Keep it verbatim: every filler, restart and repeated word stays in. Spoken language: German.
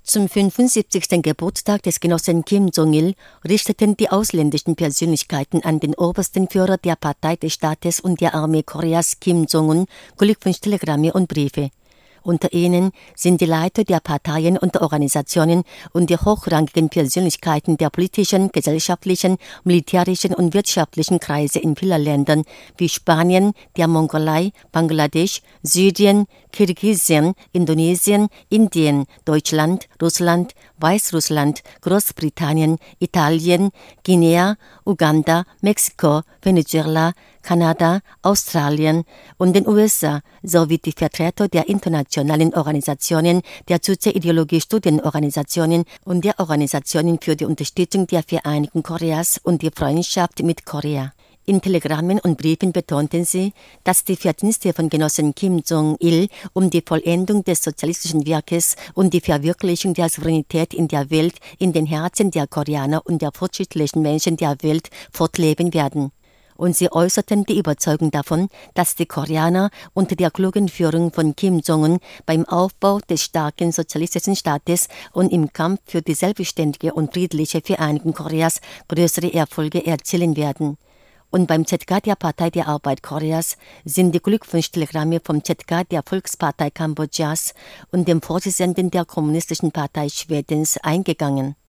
Zum fünfundsiebzigsten Geburtstag des Genossen Kim Jong-il richteten die ausländischen Persönlichkeiten an den obersten Führer der Partei des Staates und der Armee Koreas, Kim Jong-un, Glückwunschtelegramme und Briefe. Unter ihnen sind die Leiter der Parteien und Organisationen und die hochrangigen Persönlichkeiten der politischen, gesellschaftlichen, militärischen und wirtschaftlichen Kreise in vielen Ländern wie Spanien, der Mongolei, Bangladesch, Syrien, Kirgisistan, Indonesien, Indien, Deutschland, Russland, Weißrussland, Großbritannien, Italien, Guinea, Uganda, Mexiko, Venezuela, Kanada, Australien und den U S A sowie die Vertreter der internationalen Organisationen, der Sozialideologie-Studienorganisationen und der Organisationen für die Unterstützung der Vereinigung Koreas und die Freundschaft mit Korea. In Telegrammen und Briefen betonten sie, dass die Verdienste von Genossen Kim Jong-il um die Vollendung des sozialistischen Werkes und die Verwirklichung der Souveränität in der Welt in den Herzen der Koreaner und der fortschrittlichen Menschen der Welt fortleben werden. Und sie äußerten die Überzeugung davon, dass die Koreaner unter der klugen Führung von Kim Jong-un beim Aufbau des starken sozialistischen Staates und im Kampf für die selbstständige und friedliche Vereinigung Koreas größere Erfolge erzielen werden. Und beim Z K der Partei der Arbeit Koreas sind die Glückwunschtelegramme vom Z K der Volkspartei Kambodschas und dem Vorsitzenden der Kommunistischen Partei Schwedens eingegangen.